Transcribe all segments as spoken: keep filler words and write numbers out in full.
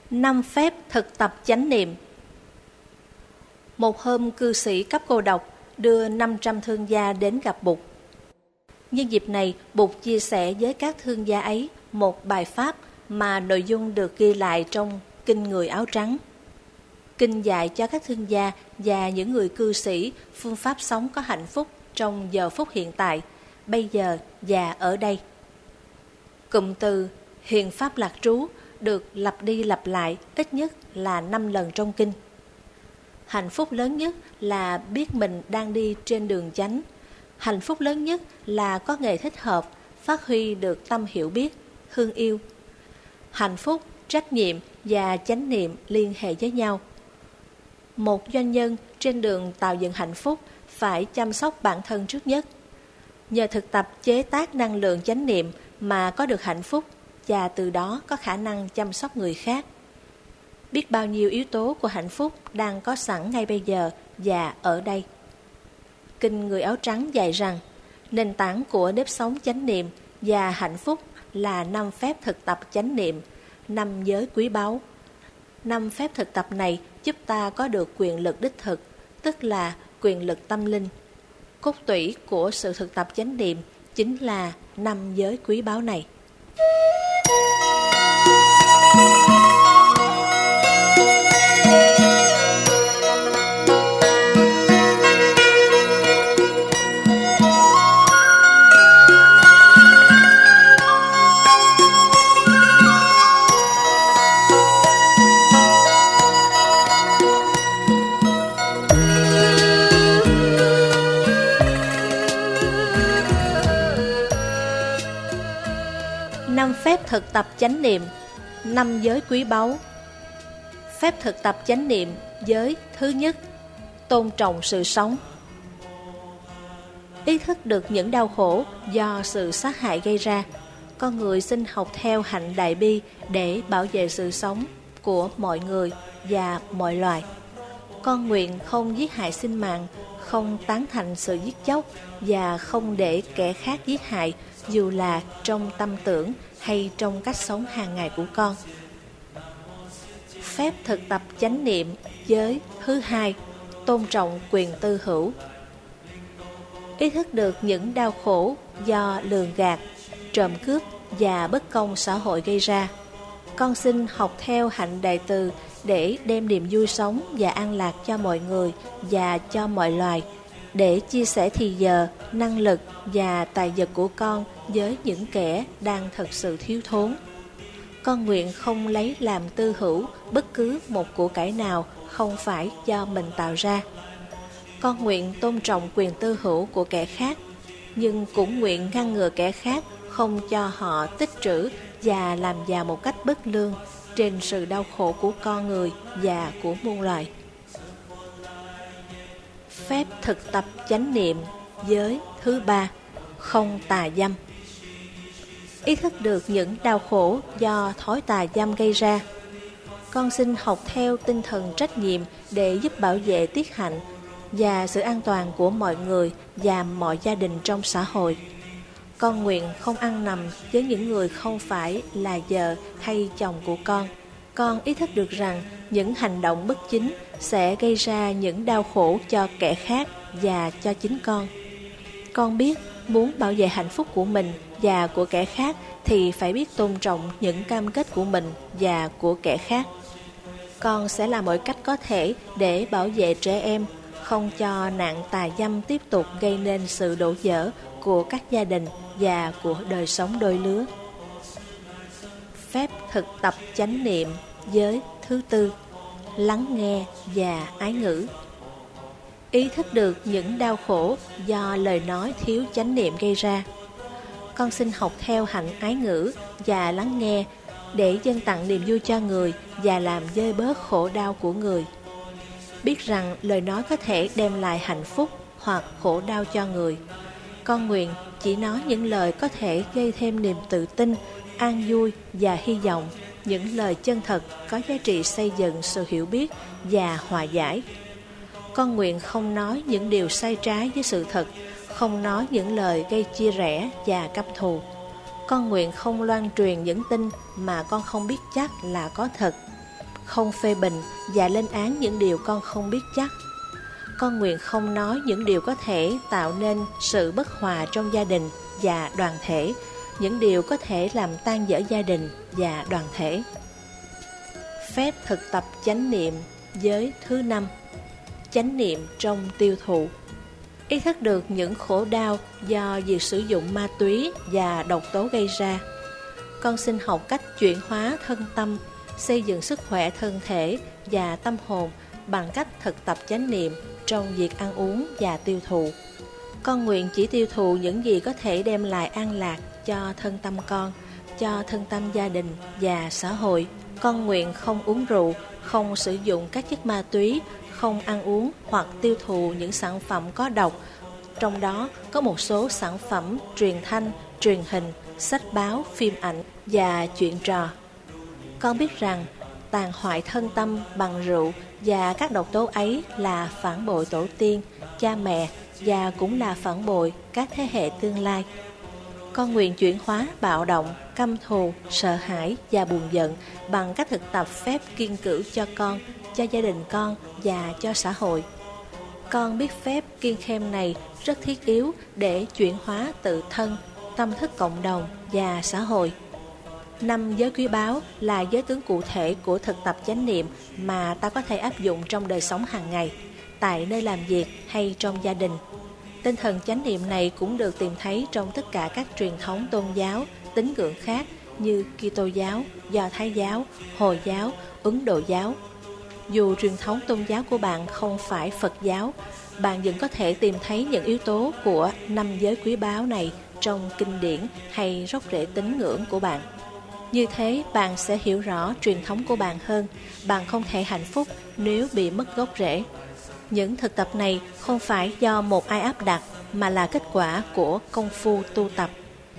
Năm phép thực tập chánh niệm. Một hôm, cư sĩ cấp cô độc đưa năm trăm thương gia đến gặp Bụt. Nhân dịp này, Bụt chia sẻ với các thương gia ấy một bài pháp mà nội dung được ghi lại trong Kinh Người Áo Trắng. Kinh dạy cho các thương gia và những người cư sĩ phương pháp sống có hạnh phúc trong giờ phút hiện tại, bây giờ và ở đây. Cụm từ hiền pháp lạc trú được lặp đi lặp lại ít nhất là năm lần trong kinh. Hạnh phúc lớn nhất là biết mình đang đi trên đường chánh. Hạnh phúc lớn nhất là có nghề thích hợp, phát huy được tâm hiểu biết, thương yêu. Hạnh phúc, trách nhiệm và chánh niệm liên hệ với nhau. Một doanh nhân trên đường tạo dựng hạnh phúc phải chăm sóc bản thân trước nhất. Nhờ thực tập chế tác năng lượng chánh niệm mà có được hạnh phúc và từ đó có khả năng chăm sóc người khác. Biết bao nhiêu yếu tố của hạnh phúc đang có sẵn ngay bây giờ và ở đây. Kinh Người Áo Trắng dạy rằng nền tảng của nếp sống chánh niệm và hạnh phúc là năm phép thực tập chánh niệm, năm giới quý báu. Năm phép thực tập này giúp ta có được quyền lực đích thực, tức là quyền lực tâm linh. Cốt tủy của sự thực tập chánh niệm chính là năm giới quý báu này. Năm phép thực tập chánh niệm, năm giới quý báu. Phép thực tập chánh niệm giới thứ nhất, tôn trọng sự sống. Ý thức được những đau khổ do sự sát hại gây ra, con người xin học theo hạnh đại bi để bảo vệ sự sống của mọi người và mọi loài. Con nguyện không giết hại sinh mạng, không tán thành sự giết chóc và không để kẻ khác giết hại, dù là trong tâm tưởng hay trong cách sống hàng ngày của con. Phép thực tập chánh niệm giới thứ hai, tôn trọng quyền tư hữu. Ý thức được những đau khổ do lường gạt, trộm cướp và bất công xã hội gây ra, con xin học theo hạnh đại từ để đem niềm vui sống và an lạc cho mọi người và cho mọi loài, để chia sẻ thì giờ, năng lực và tài vật của con với những kẻ đang thật sự thiếu thốn. Con nguyện không lấy làm tư hữu bất cứ một của cải nào không phải do mình tạo ra. Con nguyện tôn trọng quyền tư hữu của kẻ khác, nhưng cũng nguyện ngăn ngừa kẻ khác không cho họ tích trữ và làm giàu một cách bất lương trên sự đau khổ của con người và của muôn loài. Phép thực tập chánh niệm giới thứ ba, không tà dâm. Ý thức được những đau khổ do thói tà dâm gây ra, con xin học theo tinh thần trách nhiệm để giúp bảo vệ tiết hạnh và sự an toàn của mọi người và mọi gia đình trong xã hội. Con nguyện không ăn nằm với những người không phải là vợ hay chồng của con. Con ý thức được rằng những hành động bất chính sẽ gây ra những đau khổ cho kẻ khác và cho chính con. Con biết muốn bảo vệ hạnh phúc của mình và của kẻ khác thì phải biết tôn trọng những cam kết của mình và của kẻ khác. Con sẽ làm mọi cách có thể để bảo vệ trẻ em, không cho nạn tà dâm tiếp tục gây nên sự đổ vỡ của các gia đình và của đời sống đôi lứa. Phép thực tập chánh niệm giới thứ tư, lắng nghe và ái ngữ. Ý thức được những đau khổ do lời nói thiếu chánh niệm gây ra, con xin học theo hạnh ái ngữ và lắng nghe để dâng tặng niềm vui cho người và làm vơi bớt khổ đau của người. Biết rằng lời nói có thể đem lại hạnh phúc hoặc khổ đau cho người, con nguyện chỉ nói những lời có thể gây thêm niềm tự tin, an vui và hy vọng, những lời chân thật có giá trị xây dựng sự hiểu biết và hòa giải. Con nguyện không nói những điều sai trái với sự thật, không nói những lời gây chia rẽ và căm thù. Con nguyện không loan truyền những tin mà con không biết chắc là có thật. không phê bình và lên án những điều con không biết chắc. Con nguyện không nói những điều có thể tạo nên sự bất hòa trong gia đình và đoàn thể, những điều có thể làm tan vỡ gia đình và đoàn thể. Phép thực tập chánh niệm giới thứ năm. Chánh niệm trong tiêu thụ. Ý thức được những khổ đau do việc sử dụng ma túy và độc tố gây ra. Con xin học cách chuyển hóa thân tâm, xây dựng sức khỏe thân thể và tâm hồn bằng cách thực tập chánh niệm trong việc ăn uống và tiêu thụ. Con nguyện chỉ tiêu thụ những gì có thể đem lại an lạc cho thân tâm con, cho thân tâm gia đình và xã hội. Con nguyện không uống rượu, không sử dụng các chất ma túy, không ăn uống hoặc tiêu thụ những sản phẩm có độc, trong đó có một số sản phẩm truyền thanh, truyền hình, sách báo, phim ảnh và chuyện trò. Con biết rằng tàn hoại thân tâm bằng rượu và các độc tố ấy là phản bội tổ tiên, cha mẹ và cũng là phản bội các thế hệ tương lai. Con nguyện chuyển hóa bạo động, căm thù, sợ hãi và buồn giận bằng cách thực tập phép kiêng cữ cho con, cho gia đình con và cho xã hội. Con biết phép kiêng khem này rất thiết yếu để chuyển hóa tự thân, tâm thức cộng đồng và xã hội. Năm giới quý báu là giới tướng cụ thể của thực tập chánh niệm mà ta có thể áp dụng trong đời sống hàng ngày, tại nơi làm việc hay trong gia đình. Tinh thần chánh niệm này cũng được tìm thấy trong tất cả các truyền thống tôn giáo, tín ngưỡng khác như Kitô giáo, Do Thái giáo, Hồi giáo, Ấn Độ giáo. Dù truyền thống tôn giáo của bạn không phải Phật giáo, bạn vẫn có thể tìm thấy những yếu tố của năm giới quý báu này trong kinh điển hay gốc rễ tín ngưỡng của bạn. Như thế, bạn sẽ hiểu rõ truyền thống của bạn hơn. Bạn không thể hạnh phúc nếu bị mất gốc rễ. Những thực tập này không phải do một ai áp đặt, mà là kết quả của công phu tu tập.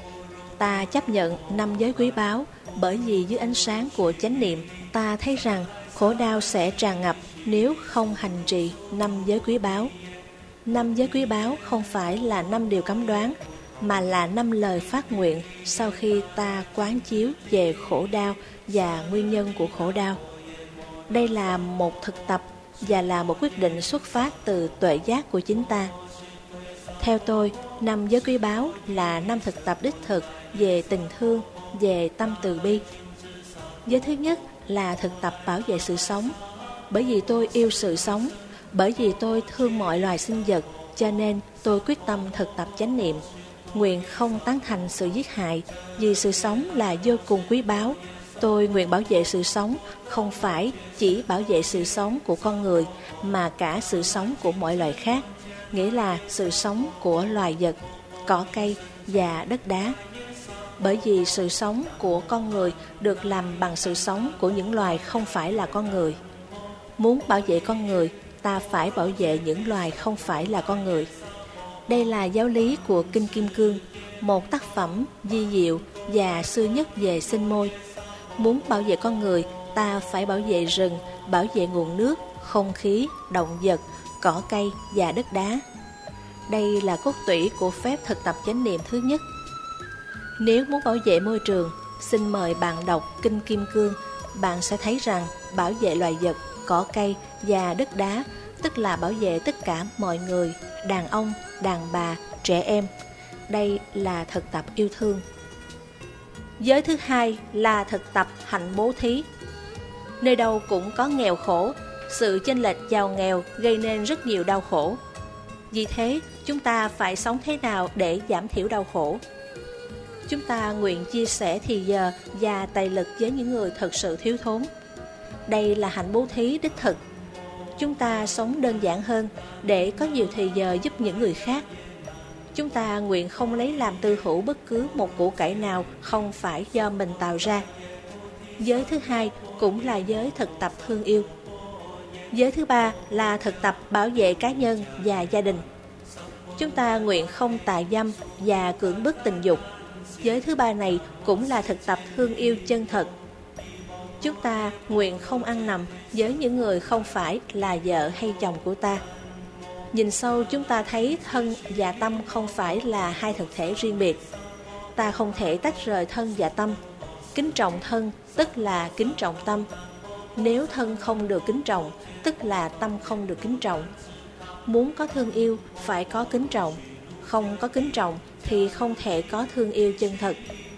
Ta chấp nhận năm giới quý báu bởi vì dưới ánh sáng của chánh niệm, ta thấy rằng khổ đau sẽ tràn ngập nếu không hành trì năm giới quý báu. Năm giới quý báu không phải là năm điều cấm đoán, mà là năm lời phát nguyện sau khi ta quán chiếu về khổ đau và nguyên nhân của khổ đau. Đây là một thực tập và là một quyết định xuất phát từ tuệ giác của chính ta. Theo tôi, năm giới quý báu là năm thực tập đích thực về tình thương, về tâm từ bi. Giới thứ nhất là thực tập bảo vệ sự sống. Bởi vì tôi yêu sự sống, bởi vì tôi thương mọi loài sinh vật, cho nên tôi quyết tâm thực tập chánh niệm. Nguyện không tán thành sự giết hại, vì sự sống là vô cùng quý báu. Tôi nguyện bảo vệ sự sống, không phải chỉ bảo vệ sự sống của con người, mà cả sự sống của mọi loài khác, nghĩa là sự sống của loài vật, cỏ cây và đất đá. Bởi vì sự sống của con người được làm bằng sự sống của những loài không phải là con người. Muốn bảo vệ con người, ta phải bảo vệ những loài không phải là con người. Đây là giáo lý của Kinh Kim Cương, một tác phẩm vi diệu và xưa nhất về sinh môi. Muốn bảo vệ con người, ta phải bảo vệ rừng, bảo vệ nguồn nước, không khí, động vật, cỏ cây và đất đá. Đây là cốt tủy của phép thực tập chánh niệm thứ nhất. Nếu muốn bảo vệ môi trường, xin mời bạn đọc Kinh Kim Cương. Bạn sẽ thấy rằng bảo vệ loài vật, cỏ cây và đất đá, tức là bảo vệ tất cả mọi người, đàn ông, đàn bà, trẻ em. Đây là thực tập yêu thương. Giới thứ hai là thực tập hạnh bố thí. Nơi đâu cũng có nghèo khổ, sự chênh lệch giàu nghèo gây nên rất nhiều đau khổ. Vì thế, chúng ta phải sống thế nào để giảm thiểu đau khổ? Chúng ta nguyện chia sẻ thì giờ và tài lực với những người thật sự thiếu thốn. Đây là hạnh bố thí đích thực. Chúng ta sống đơn giản hơn để có nhiều thời giờ giúp những người khác. Chúng ta nguyện không lấy làm tư hữu bất cứ một của cải nào không phải do mình tạo ra. Giới thứ hai cũng là giới thực tập thương yêu. Giới thứ ba là thực tập bảo vệ cá nhân và gia đình. Chúng ta nguyện không tà dâm và cưỡng bức tình dục. Giới thứ ba này cũng là thực tập thương yêu chân thật. Chúng ta nguyện không ăn nằm với những người không phải là vợ hay chồng của ta. Nhìn sâu chúng ta thấy thân và tâm không phải là hai thực thể riêng biệt. Ta không thể tách rời thân và tâm. Kính trọng thân tức là kính trọng tâm. Nếu thân không được kính trọng, tức là tâm không được kính trọng. Muốn có thương yêu, phải có kính trọng. Không có kính trọng thì không thể có thương yêu chân thật.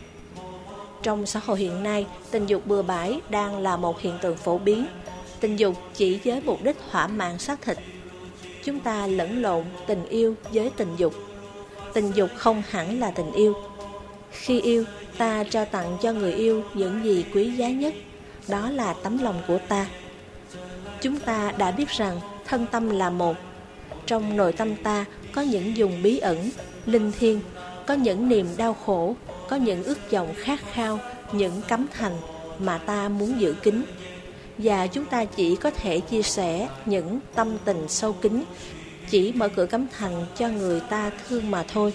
Trong xã hội hiện nay, tình dục bừa bãi đang là một hiện tượng phổ biến. Tình dục chỉ với mục đích thỏa mãn xác thịt. Chúng ta lẫn lộn tình yêu với tình dục. Tình dục không hẳn là tình yêu. Khi yêu, ta trao tặng cho người yêu những gì quý giá nhất. Đó là tấm lòng của ta. Chúng ta đã biết rằng thân tâm là một. Trong nội tâm ta có những vùng bí ẩn, linh thiêng, có những niềm đau khổ, có những ước vọng khát khao, những cấm thành mà ta muốn giữ kín. Và chúng ta chỉ có thể chia sẻ những tâm tình sâu kín, chỉ mở cửa cấm thành cho người ta thương mà thôi.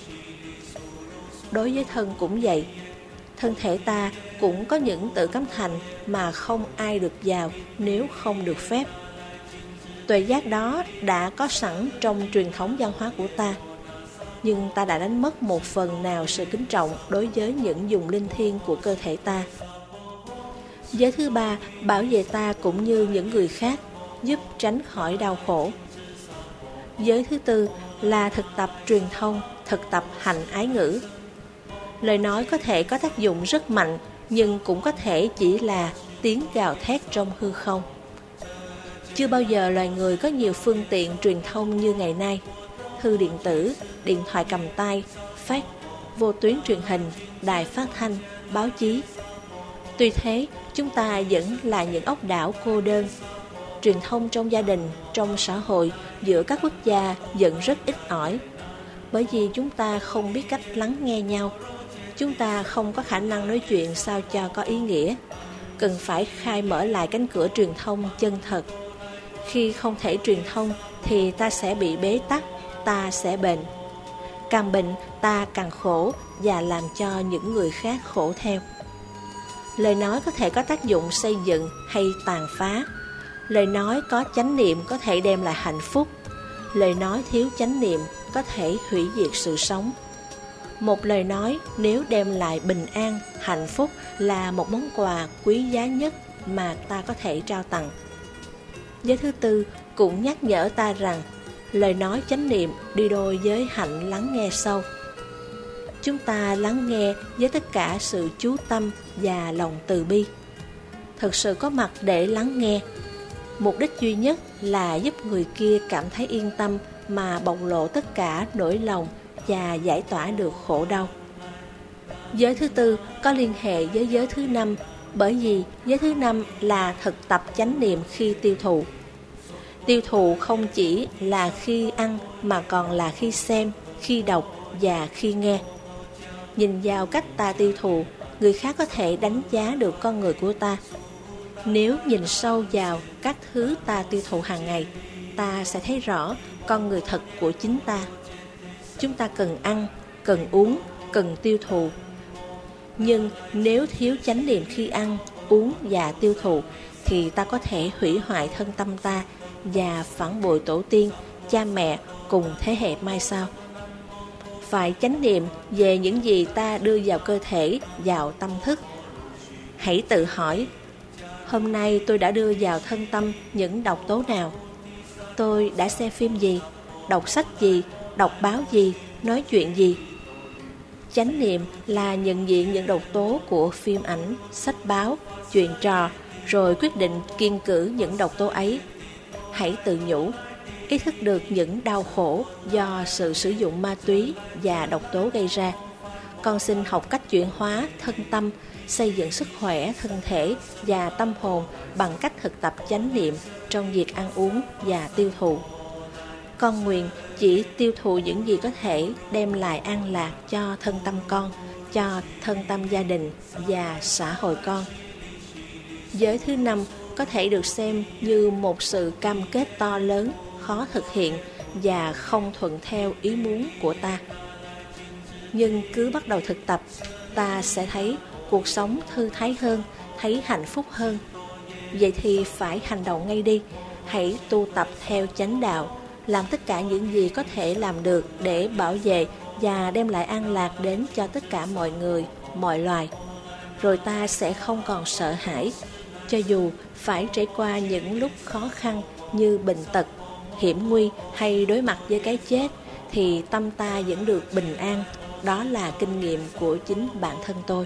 Đối với thân cũng vậy. Thân thể ta cũng có những tự cấm thành mà không ai được vào nếu không được phép. Tuệ giác đó đã có sẵn trong truyền thống văn hóa của ta. Nhưng ta đã đánh mất một phần nào sự kính trọng đối với những vùng linh thiêng của cơ thể ta. Giới thứ ba bảo vệ ta cũng như những người khác, giúp tránh khỏi đau khổ. Giới thứ tư là thực tập truyền thông, thực tập hành ái ngữ. Lời nói có thể có tác dụng rất mạnh, nhưng cũng có thể chỉ là tiếng gào thét trong hư không. Chưa bao giờ loài người có nhiều phương tiện truyền thông như ngày nay. Thư điện tử, điện thoại cầm tay, fax, vô tuyến truyền hình, đài phát thanh, báo chí. Tuy thế, chúng ta vẫn là những ốc đảo cô đơn. Truyền thông trong gia đình, trong xã hội, giữa các quốc gia vẫn rất ít ỏi. Bởi vì chúng ta không biết cách lắng nghe nhau. Chúng ta không có khả năng nói chuyện sao cho có ý nghĩa. Cần phải khai mở lại cánh cửa truyền thông chân thật. Khi không thể truyền thông thì ta sẽ bị bế tắc, ta sẽ bệnh. Càng bệnh ta càng khổ và làm cho những người khác khổ theo. Lời nói có thể có tác dụng xây dựng hay tàn phá. Lời nói có chánh niệm có thể đem lại hạnh phúc. Lời nói thiếu chánh niệm có thể hủy diệt sự sống. Một lời nói nếu đem lại bình an, hạnh phúc là một món quà quý giá nhất mà ta có thể trao tặng. Giới thứ tư cũng nhắc nhở ta rằng lời nói chánh niệm đi đôi với hạnh lắng nghe sâu. Chúng ta lắng nghe với tất cả sự chú tâm và lòng từ bi. Thực sự có mặt để lắng nghe. Mục đích duy nhất là giúp người kia cảm thấy yên tâm mà bộc lộ tất cả nỗi lòng và giải tỏa được khổ đau. Giới thứ tư có liên hệ với giới thứ năm, bởi vì giới thứ năm là thực tập chánh niệm khi tiêu thụ. Tiêu thụ không chỉ là khi ăn mà còn là khi xem, khi đọc và khi nghe. Nhìn vào cách ta tiêu thụ, người khác có thể đánh giá được con người của ta. Nếu nhìn sâu vào các thứ ta tiêu thụ hàng ngày, ta sẽ thấy rõ con người thật của chính ta. Chúng ta cần ăn, cần uống, cần tiêu thụ. Nhưng nếu thiếu chánh niệm khi ăn, uống và tiêu thụ, thì ta có thể hủy hoại thân tâm ta và phản bội tổ tiên, cha mẹ cùng thế hệ mai sau. Phải chánh niệm về những gì ta đưa vào cơ thể, vào tâm thức. Hãy tự hỏi, hôm nay tôi đã đưa vào thân tâm những độc tố nào? Tôi đã xem phim gì, đọc sách gì, đọc báo gì, nói chuyện gì? Chánh niệm là nhận diện những độc tố của phim ảnh, sách báo, chuyện trò, rồi quyết định kiêng cữ những độc tố ấy. Hãy tự nhủ, ý thức được những đau khổ do sự sử dụng ma túy và độc tố gây ra. Con xin học cách chuyển hóa thân tâm, xây dựng sức khỏe thân thể và tâm hồn bằng cách thực tập chánh niệm trong việc ăn uống và tiêu thụ. Con nguyện chỉ tiêu thụ những gì có thể đem lại an lạc cho thân tâm con, cho thân tâm gia đình và xã hội con. Giới thứ năm có thể được xem như một sự cam kết to lớn, khó thực hiện và không thuận theo ý muốn của ta. Nhưng cứ bắt đầu thực tập, ta sẽ thấy cuộc sống thư thái hơn, thấy hạnh phúc hơn. Vậy thì phải hành động ngay đi. Hãy tu tập theo chánh đạo, làm tất cả những gì có thể làm được để bảo vệ và đem lại an lạc đến cho tất cả mọi người, mọi loài. Rồi ta sẽ không còn sợ hãi. Cho dù phải trải qua những lúc khó khăn như bệnh tật, hiểm nguy hay đối mặt với cái chết, thì tâm ta vẫn được bình an. Đó là kinh nghiệm của chính bản thân tôi.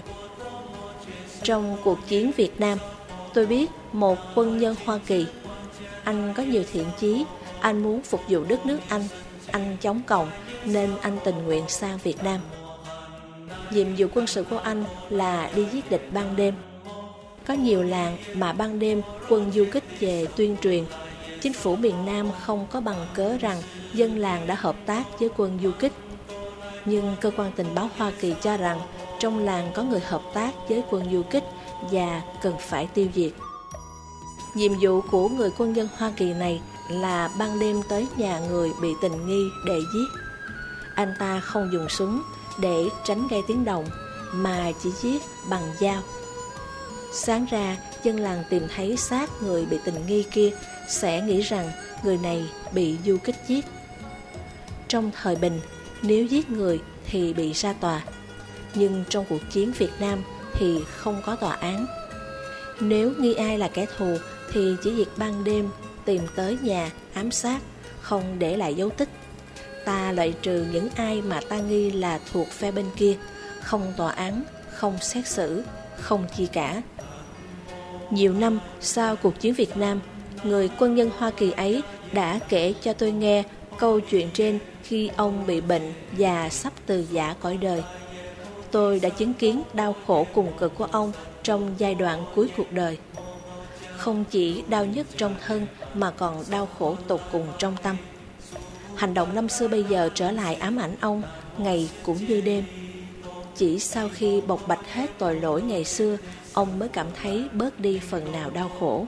Trong cuộc chiến Việt Nam, tôi biết một quân nhân Hoa Kỳ. Anh có nhiều thiện chí, anh muốn phục vụ đất nước anh, anh chống cộng nên anh tình nguyện sang Việt Nam. Nhiệm vụ quân sự của anh là đi giết địch ban đêm. Có nhiều làng mà ban đêm quân du kích về tuyên truyền. Chính phủ miền Nam không có bằng cớ rằng dân làng đã hợp tác với quân du kích. Nhưng cơ quan tình báo Hoa Kỳ cho rằng trong làng có người hợp tác với quân du kích và cần phải tiêu diệt. Nhiệm vụ của người quân nhân Hoa Kỳ này là ban đêm tới nhà người bị tình nghi để giết. Anh ta không dùng súng để tránh gây tiếng động, mà chỉ giết bằng dao. Sáng ra, dân làng tìm thấy xác người bị tình nghi kia sẽ nghĩ rằng người này bị du kích giết. Trong thời bình, nếu giết người thì bị ra tòa. Nhưng trong cuộc chiến Việt Nam thì không có tòa án. Nếu nghi ai là kẻ thù thì chỉ việc ban đêm tìm tới nhà ám sát, không để lại dấu tích. Ta loại trừ những ai mà ta nghi là thuộc phe bên kia. Không tòa án, không xét xử, không chi cả. Nhiều năm sau cuộc chiến Việt Nam, người quân nhân Hoa Kỳ ấy đã kể cho tôi nghe câu chuyện trên khi ông bị bệnh và sắp từ giã cõi đời. Tôi đã chứng kiến đau khổ cùng cực của ông trong giai đoạn cuối cuộc đời. Không chỉ đau nhức trong thân mà còn đau khổ tột cùng trong tâm. Hành động năm xưa bây giờ trở lại ám ảnh ông ngày cũng như đêm. Chỉ sau khi bộc bạch hết tội lỗi ngày xưa, ông mới cảm thấy bớt đi phần nào đau khổ.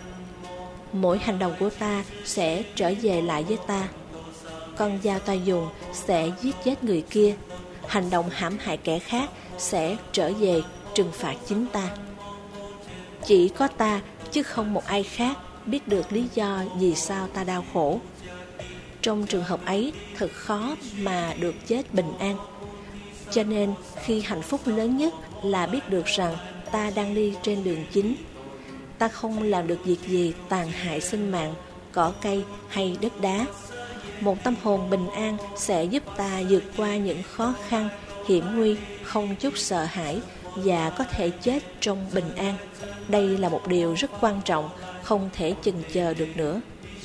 Mỗi hành động của ta sẽ trở về lại với ta. Con dao ta dùng sẽ giết chết người kia. Hành động hãm hại kẻ khác sẽ trở về trừng phạt chính ta. Chỉ có ta chứ không một ai khác biết được lý do vì sao ta đau khổ. Trong trường hợp ấy thật khó mà được chết bình an. Cho nên khi hạnh phúc lớn nhất là biết được rằng ta đang đi trên đường chính. Ta không làm được việc gì tàn hại sinh mạng, cỏ cây hay đất đá. Một tâm hồn bình an sẽ giúp ta vượt qua những khó khăn, hiểm nguy, không chút sợ hãi và có thể chết trong bình an. Đây là một điều rất quan trọng, không thể chần chờ được nữa.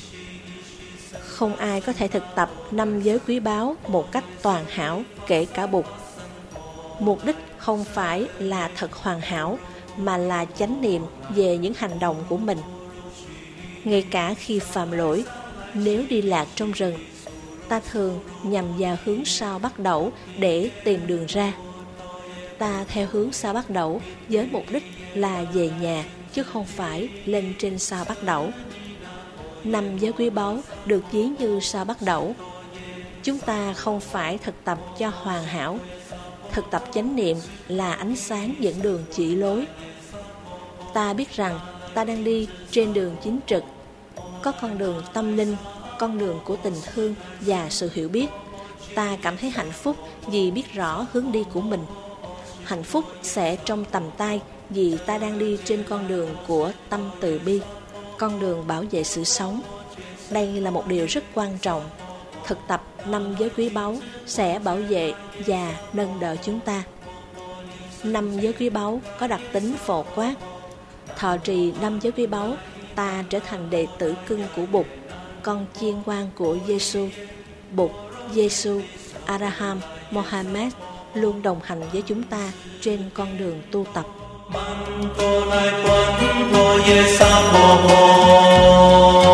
Không ai có thể thực tập năm giới quý báu một cách toàn hảo, kể cả Bụt. Mục đích không phải là thật hoàn hảo, mà là chánh niệm về những hành động của mình. Ngay cả khi phạm lỗi, nếu đi lạc trong rừng, ta thường nhằm vào hướng sao Bắc Đẩu để tìm đường ra. Ta theo hướng sao Bắc Đẩu với mục đích là về nhà, chứ không phải lên trên sao Bắc Đẩu. Năm giới quý báu được ví như sao Bắc Đẩu. Chúng ta không phải thực tập cho hoàn hảo. Thực tập chánh niệm là ánh sáng dẫn đường chỉ lối. Ta biết rằng ta đang đi trên đường chính trực. Có con đường tâm linh, con đường của tình thương và sự hiểu biết. Ta cảm thấy hạnh phúc vì biết rõ hướng đi của mình. Hạnh phúc sẽ trong tầm tay vì ta đang đi trên con đường của tâm từ bi, con đường bảo vệ sự sống. Đây là một điều rất quan trọng. Thực tập năm giới quý báu sẽ bảo vệ và nâng đỡ chúng ta. Năm giới quý báu có đặc tính phổ quát. Thọ trì năm giới quý báu, ta trở thành đệ tử cưng của Bụt, con chiên quan của Giêsu. Bụt, Giêsu, Araham, Mohammed luôn đồng hành với chúng ta trên con đường tu tập. Man cô lai quân cô ye sa mô